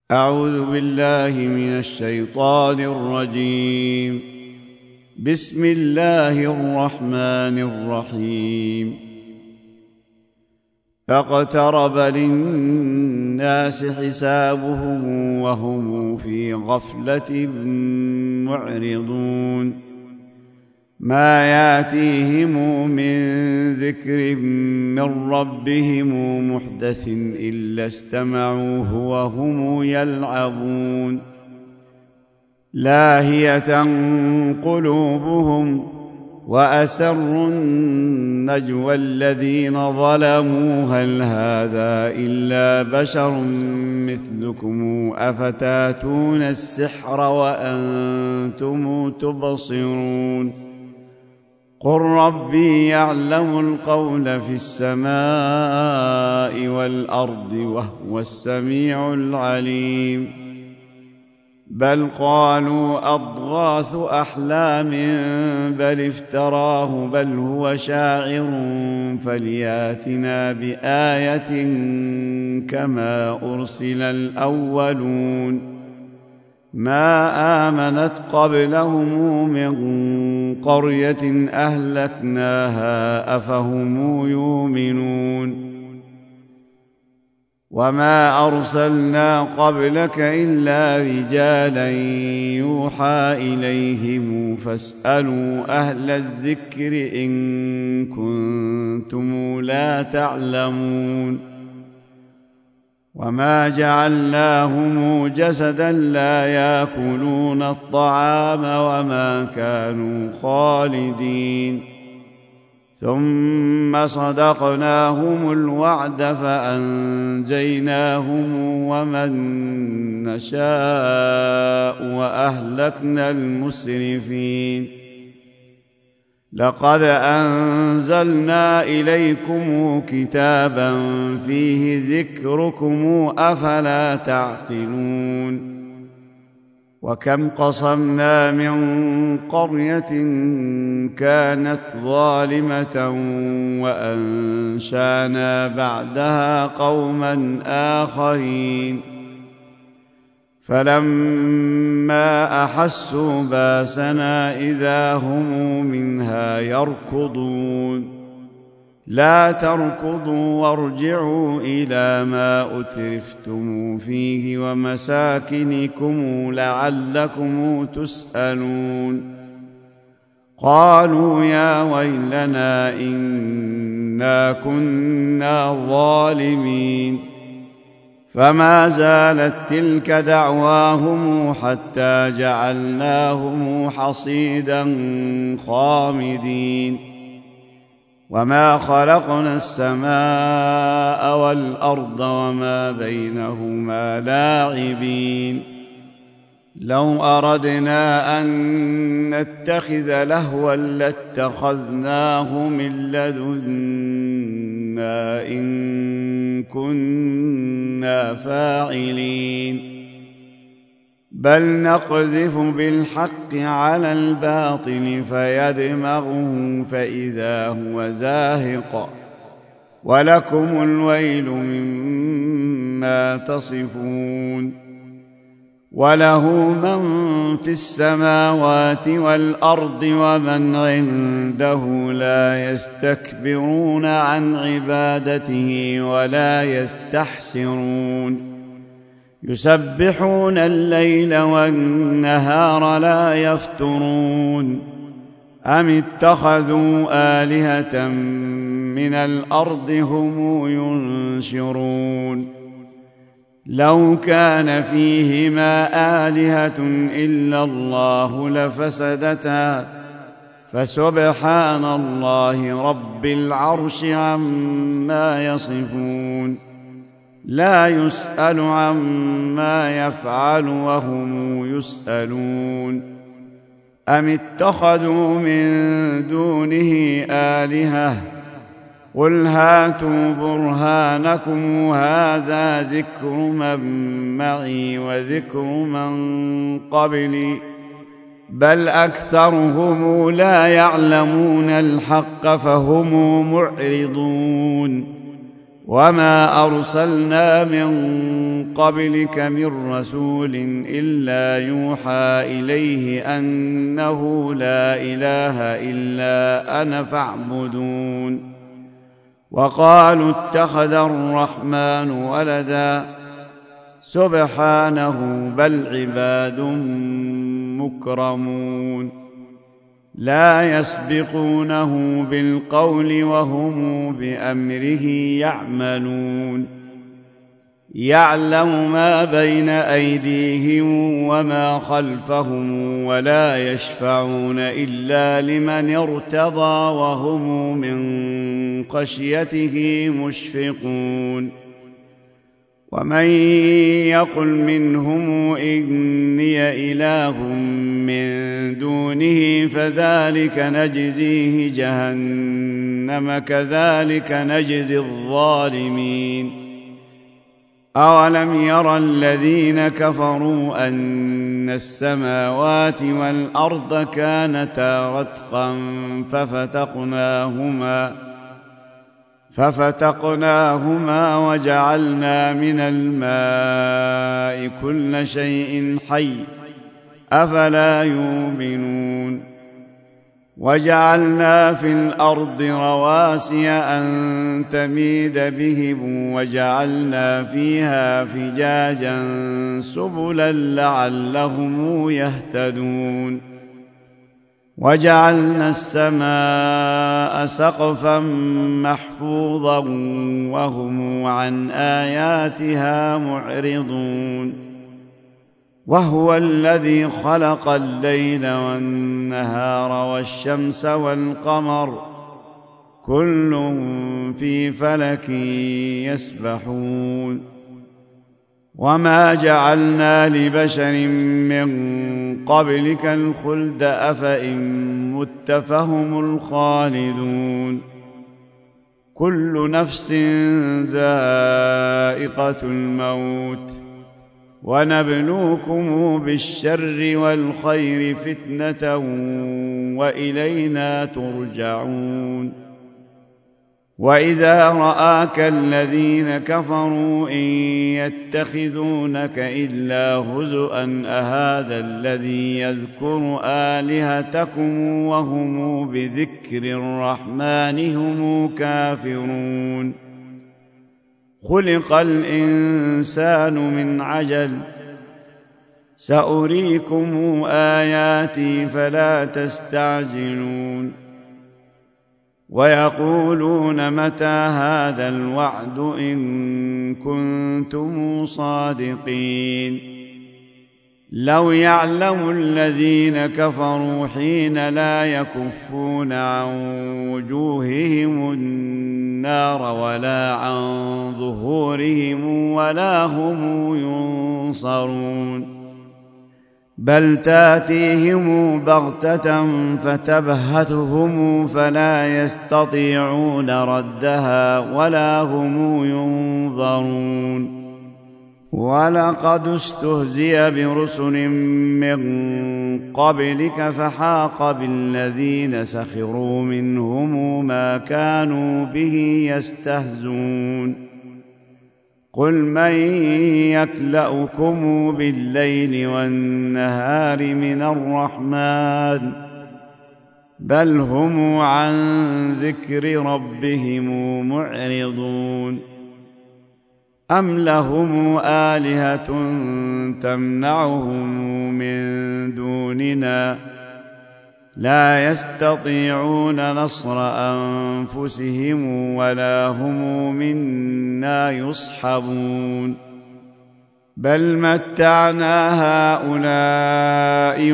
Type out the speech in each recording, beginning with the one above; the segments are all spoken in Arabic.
أعوذ بالله من الشيطان الرجيم. بسم الله الرحمن الرحيم. فاقترب للناس حسابهم وهم في غفلة معرضون. ما ياتيهم من ذكر من ربهم محدث إلا استمعوه وهم يلعبون. لاهية قلوبهم وأسروا النجوى الذين ظلموا هل هذا إلا بشر مثلكم أفتاتون السحر وأنتم تبصرون. قل ربي يعلم القول في السماء والأرض وهو السميع العليم. بل قالوا أضغاث أحلام بل افتراه بل هو شاعر فلياتنا بآية كما أرسل الأولون. ما آمنت قبلهم من قرية أهلكناها أفهم يؤمنون. وما أرسلنا قبلك إلا رجالا يوحى إليهم فاسألوا أهل الذكر إن كنتم لا تعلمون. وما جعلناهم جسدا لا يأكلون الطعام وما كانوا خالدين. ثم صدقناهم الوعد فأنجيناهم ومن نشاء وأهلكنا المسرفين. لقد أنزلنا إليكم كتابا فيه ذكركم أفلا تعقلون. وكم قصمنا من قرية كانت ظالمة وأنشأنا بعدها قوما آخرين. فلما أحسوا باسنا إذا هم منها يركضون. لا تركضوا وارجعوا إلى ما أترفتم فيه ومساكنكم لعلكم تسألون. قالوا يا ويلنا إنا كنا ظالمين. فما زالت تلك دعواهم حتى جعلناهم حصيدا خامدين. وما خلقنا السماء والأرض وما بينهما لاعبين. لو أردنا أن نتخذ لهوا لاتخذناه من لدنا إن كنا فاعلين. بل نقذف بالحق على الباطل فيدمغه فإذا هو زاهق. ولكم الويل مما تصفون. وله من في السماوات والأرض ومن عنده لا يستكبرون عن عبادته ولا يستحسرون. يسبحون الليل والنهار لا يفترون. أم اتخذوا آلهة من الأرض هم ينشرون. لو كان فيهما آلهة إلا الله لفسدتا فسبحان الله رب العرش عما يصفون. لا يسأل عما يفعل وهم يسألون. أم اتخذوا من دونه آلهة قل هاتوا برهانكم هذا ذكر من معي وذكر من قبلي بل أكثرهم لا يعلمون الحق فهم معرضون. وما أرسلنا من قبلك من رسول إلا يوحى إليه أنه لا إله إلا أنا فاعبدون. وقالوا اتخذ الرحمن ولدا سبحانه بل عباد مكرمون لا يسبقونه بالقول وهم بأمره يعملون. يعلم ما بين أيديهم وما خلفهم ولا يشفعون إلا لمن ارتضى وهم من خشيته مشفقون. ومن يقل منهم إني إله من دونه فذلك نجزيه جهنم كذلك نجزي الظالمين. أولم يرى الذين كفروا أن السماوات والأرض كانتا رتقا ففتقناهما وجعلنا من الماء كل شيء حي أفلا يؤمنون. وجعلنا في الأرض رواسي أن تميد بهم وجعلنا فيها فجاجا سبلا لعلهم يهتدون. وجعلنا السماء سقفا محفوظا وهم عن آياتها معرضون. وهو الذي خلق الليل والنهار والشمس والقمر كل في فلك يسبحون. وما جعلنا لبشر من قبلك الخلد أفإن مت فهم الخالدون. كل نفس ذائقة الموت ونبلوكم بالشر والخير فتنة وإلينا ترجعون. وإذا رآك الذين كفروا إن يتخذونك إلا هزؤا أهذا الذي يذكر آلهتكم وهم بذكر الرحمن هم كافرون. خلق الإنسان من عجل سأريكم آياتي فلا تستعجلون. ويقولون متى هذا الوعد إن كنتم صادقين. لو يعلم الذين كفروا حين لا يكفون عن وجوههم النار ولا عن ظهورهم ولا هم ينصرون. بل تاتيهم بغتة فتبهتهم فلا يستطيعون ردها ولا هم ينظرون. ولقد استهزئ برسل من قبلك فحاق بالذين سخروا منهم ما كانوا به يستهزئون. قل من يكلؤكم بالليل والنهار من الرحمن بل هم عن ذكر ربهم معرضون. أم لهم آلهة تمنعهم من دوننا لا يستطيعون نصر أنفسهم ولا هم منا يصحبون. بل متعنا هؤلاء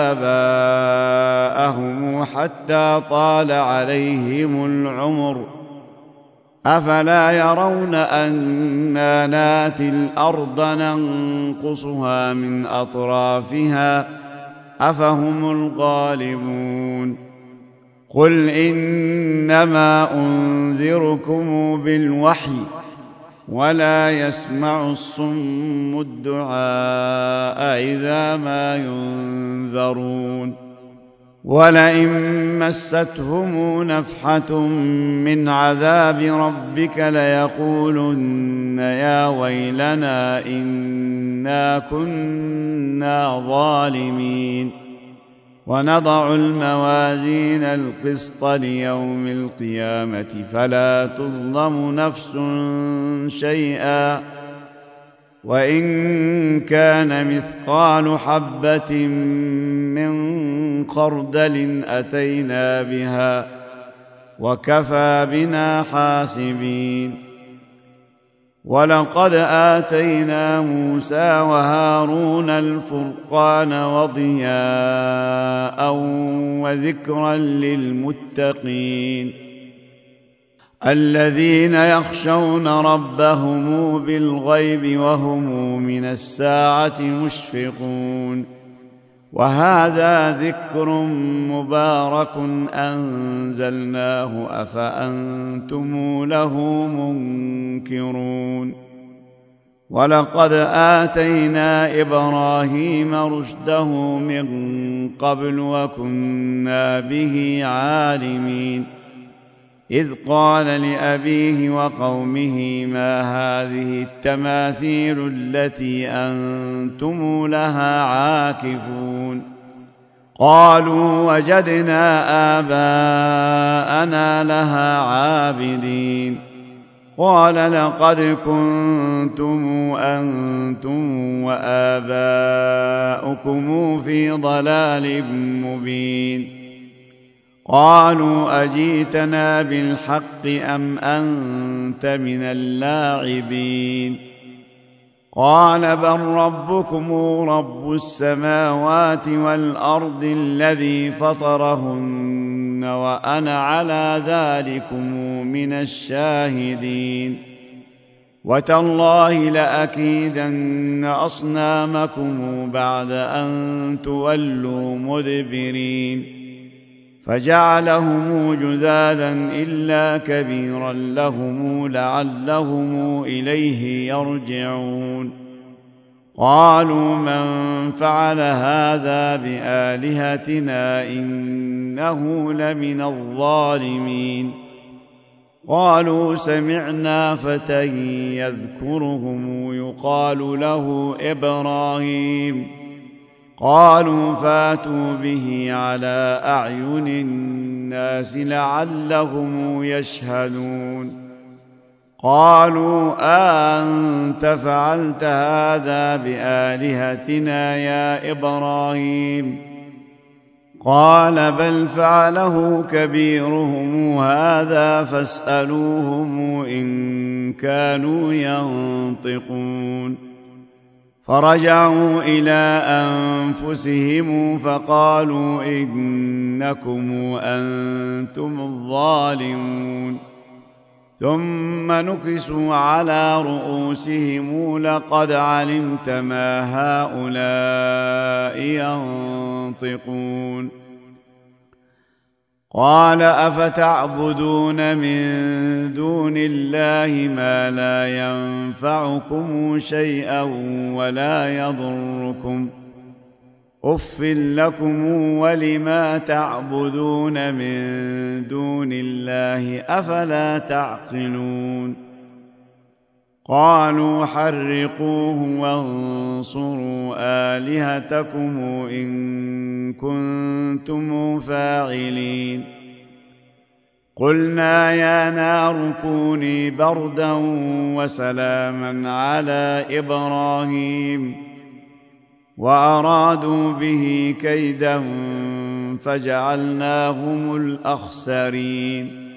وآباءهم حتى طال عليهم العمر أفلا يرون أنا ناتي الأرض ننقصها من أطرافها أفهم الغالبون. قل إنما أنذركم بالوحي ولا يسمع الصم الدعاء إذا ما ينذرون. ولئن مستهم نفحة من عذاب ربك ليقولن يا ويلنا إنا كنا ظالمين. ونضع الموازين القسط ليوم القيامة فلا تظلم نفس شيئا وإن كان مثقال حبة من خردل أتينا بها وكفى بنا حاسبين. ولقد آتينا موسى وهارون الفرقان وضياء وذكرا للمتقين الذين يخشون ربهم بالغيب وهم من الساعة مشفقون. وهذا ذكر مبارك أنزلناه أفأنتم له منكرون. ولقد آتينا إبراهيم رشده من قبل وكنا به عالمين. إذ قال لأبيه وقومه ما هذه التماثيل التي أنتم لها عاكفون. قالوا وجدنا آباءنا لها عابدين. قال لقد كنتم أنتم وآباؤكم في ضلال مبين. قالوا أجيتنا بالحق أم أنت من اللاعبين. قال بل ربكم رب السماوات والأرض الذي فطرهن وأنا على ذلكم من الشاهدين. وتالله لأكيدن أصنامكم بعد أن تولوا مدبرين. فجعلهم جذاذا إلا كبيرا لهم لعلهم إليه يرجعون. قالوا من فعل هذا بآلهتنا إنه لمن الظالمين. قالوا سمعنا فتى يذكرهم يقال له إبراهيم. قالوا فاتوا به على أعين الناس لعلهم يشهدون. قالوا أنت فعلت هذا بآلهتنا يا إبراهيم؟ قال بل فعله كبيرهم هذا فاسألوهم إن كانوا ينطقون. فرجعوا إلى أنفسهم فقالوا إنكم أنتم الظالمون. ثم نكسوا على رؤوسهم لقد علمت ما هؤلاء ينطقون. قال أفتعبدون من دون الله ما لا ينفعكم شيئا ولا يضركم أف لكم ولما تعبدون من دون الله أفلا تعقلون. قالوا حرقوه وانصروا آلهتكم إن كنتم فاعلين. قلنا يا نار كوني بردا وسلاما على إبراهيم وأرادوا به كيدا فجعلناهم الأخسرين.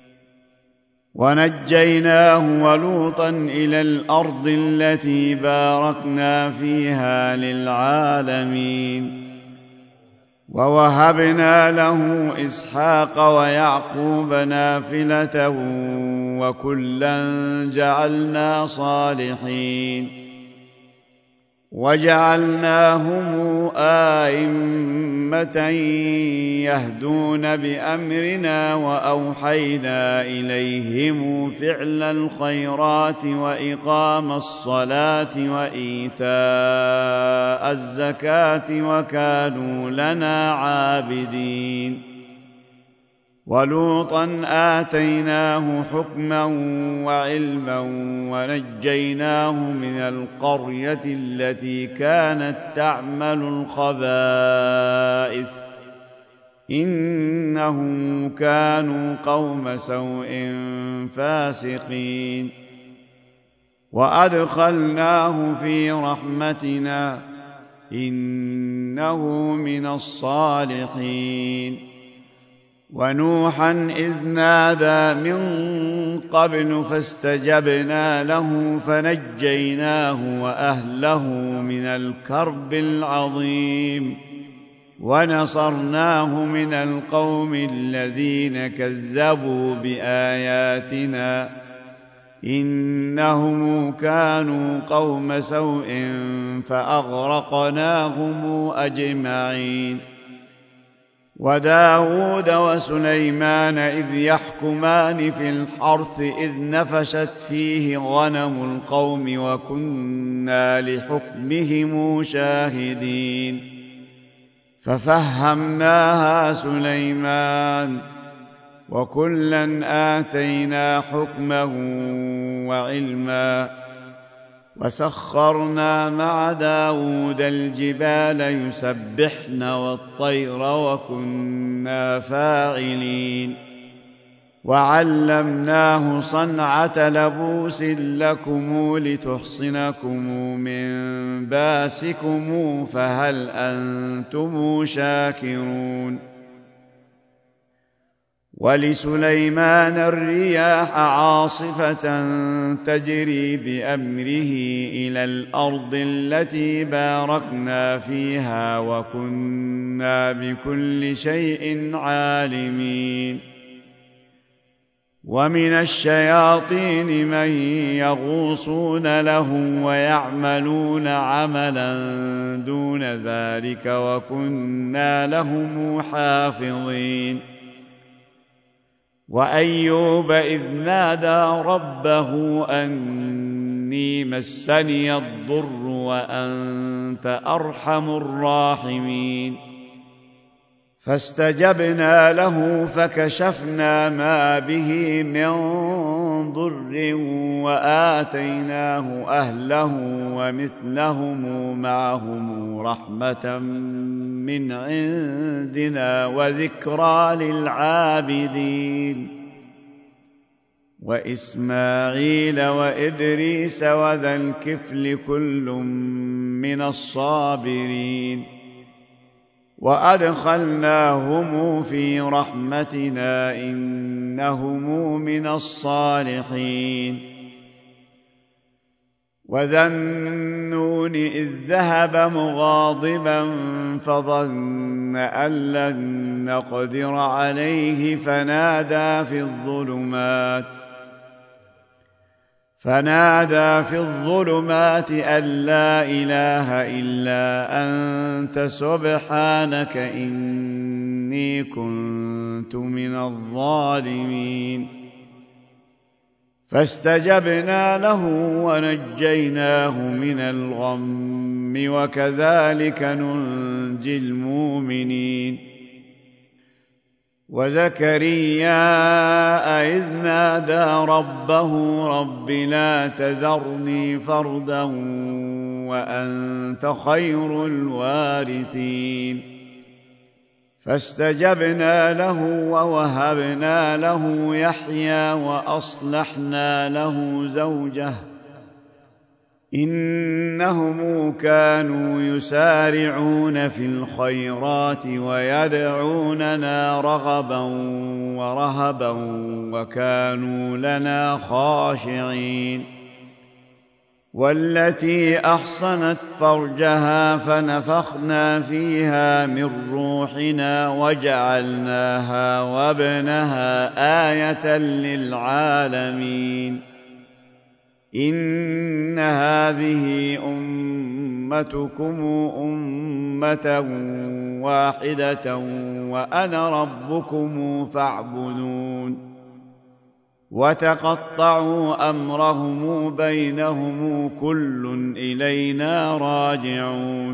ونجيناه ولوطا إلى الأرض التي باركنا فيها للعالمين. ووهبنا له إسحاق ويعقوب نافلة وكلا جعلنا صالحين. وجعلناهم أئمة يهدون بأمرنا وأوحينا إليهم فعل الخيرات وإقام الصلاة وإيتاء الزكاة وكانوا لنا عابدين. ولوطا آتيناه حكما وعلما ونجيناه من القرية التي كانت تعمل الخبائث إنهم كانوا قوم سوء فاسقين. وأدخلناه في رحمتنا إنه من الصالحين. ونوحا إذ نادى من قبل فاستجبنا له فنجيناه وأهله من الكرب العظيم ونصرناه من القوم الذين كذبوا بآياتنا إنهم كانوا قوم سوء فأغرقناهم أجمعين. وداود وسليمان إذ يحكمان في الحرث إذ نفشت فيه غنم القوم وكنا لحكمهم شاهدين. ففهمناها سليمان وكلا آتينا حكما وعلما وسخرنا مع داود الجبال يسبحن والطير وكنا فاعلين. وعلمناه صنعة لبوس لكم لتحصنكم من باسكم فهل أنتم شاكرون. ولسليمان الرياح عاصفة تجري بأمره إلى الأرض التي باركنا فيها وكنا بكل شيء عالمين. ومن الشياطين من يغوصون له ويعملون عملا دون ذلك وكنا لهم حافظين. وأيوب إذ نادى ربه أني مسني الضر وأنت أرحم الراحمين. فاستجبنا له فكشفنا ما به من ضر وآتيناه أهله ومثلهم معهم رحمة من عندنا وذكرى للعابدين. وإسماعيل وإدريس وذا الكفل كل من الصابرين. وأدخلناهم في رحمتنا إنهم من الصالحين. وذا النون إذ ذهب مغاضبا فظن أن لن نقدر عليه فنادى في الظلمات أن لا إله إلا أنت سبحانك إني كنت من الظالمين. فاستجبنا له ونجيناه من الغم وكذلك ننجي المؤمنين. وزكريا إذ نادى ربه رب لا تذرني فردا وأنت خير الوارثين. فاستجبنا له ووهبنا له يحيى وأصلحنا له زوجه إنهم كانوا يسارعون في الخيرات ويدعوننا رغبا ورهبا وكانوا لنا خاشعين. والتي أحصنت فرجها فنفخنا فيها من روحنا وجعلناها وابنها آية للعالمين. إن هذه أمتكم أمة واحدة وأنا ربكم فاعبدون وتقطعوا أمرهم بينهم كل إلينا راجعون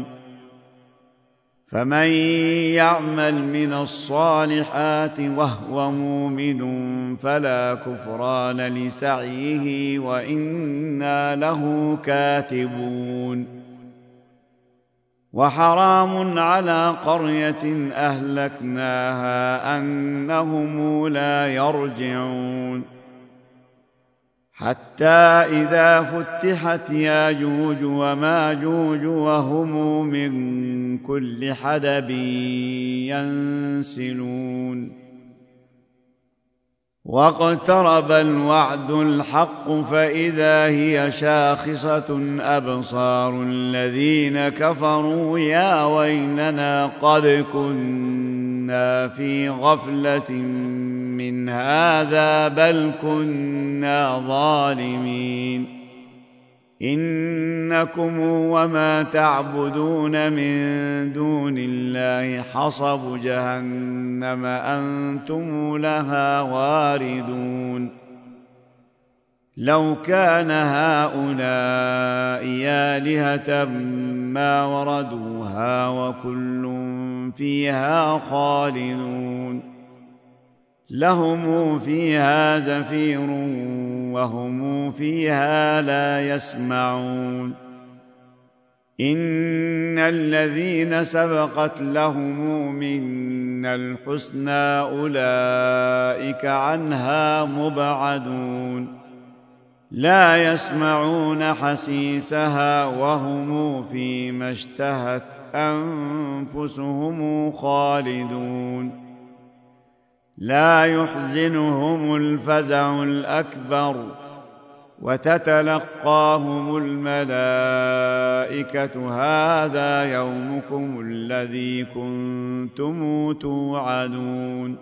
فمن يعمل من الصالحات وهو مؤمن فلا كفران لسعيه وإنا له كاتبون وحرام على قرية أهلكناها أنهم لا يرجعون حتى إذا فتحت ياجوج وماجوج وهم من كل حدب ينسلون واقترب الوعد الحق فإذا هي شاخصة أبصار الذين كفروا يا ويلنا قد كنا في غفلة من هذا بل كنا ظالمين إنكم وما تعبدون من دون الله حصب جهنم أنتم لها واردون لو كان هؤلاء آلهة ما وردوها وكل فيها خالدون لهم فيها زفير وهم فيها لا يسمعون إن الذين سبقت لهم منا الحسنى أولئك عنها مبعدون لا يسمعون حسيسها وهم فيما اشتهت أنفسهم خالدون لا يحزنهم الفزع الأكبر وتتلقاهم الملائكة هذا يومكم الذي كنتم توعدون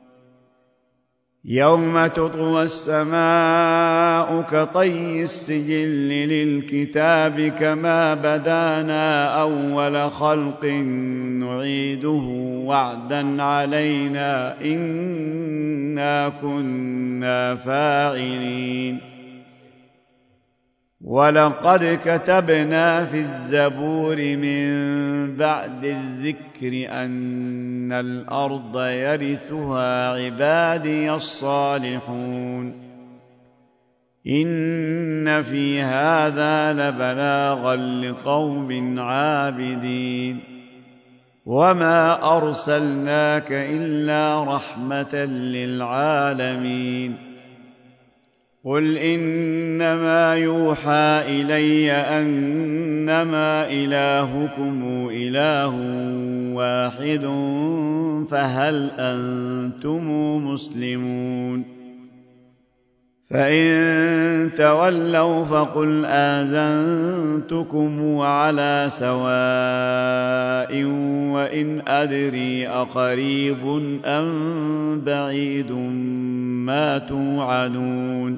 يوم تطوى السماء كطي السجل للكتاب كما بدانا أول خلق نعيده وعدا علينا إنا كنا فاعلين ولقد كتبنا في الزبور من بعد الذكر أن الأرض يرثها عبادي الصالحون إن في هذا لبلاغا لقوم عابدين وما أرسلناك إلا رحمة للعالمين قل إنما يوحى إلي أنما إلهكم إله واحد فهل أنتم مسلمون فإن تولوا فقل آذنتكم على سواء وإن أدري أقريب أم بعيد ما توعدون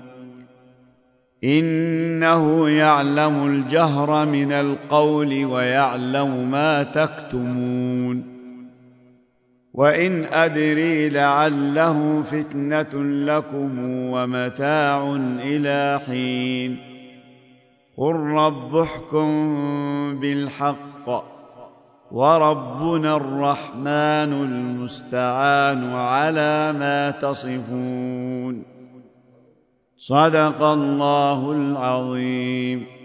إنه يعلم الجهر من القول ويعلم ما تكتمون وإن أدري لعله فتنة لكم ومتاع إلى حين قل رب احكم بالحق وربنا الرحمن المستعان على ما تصفون صدق الله العظيم.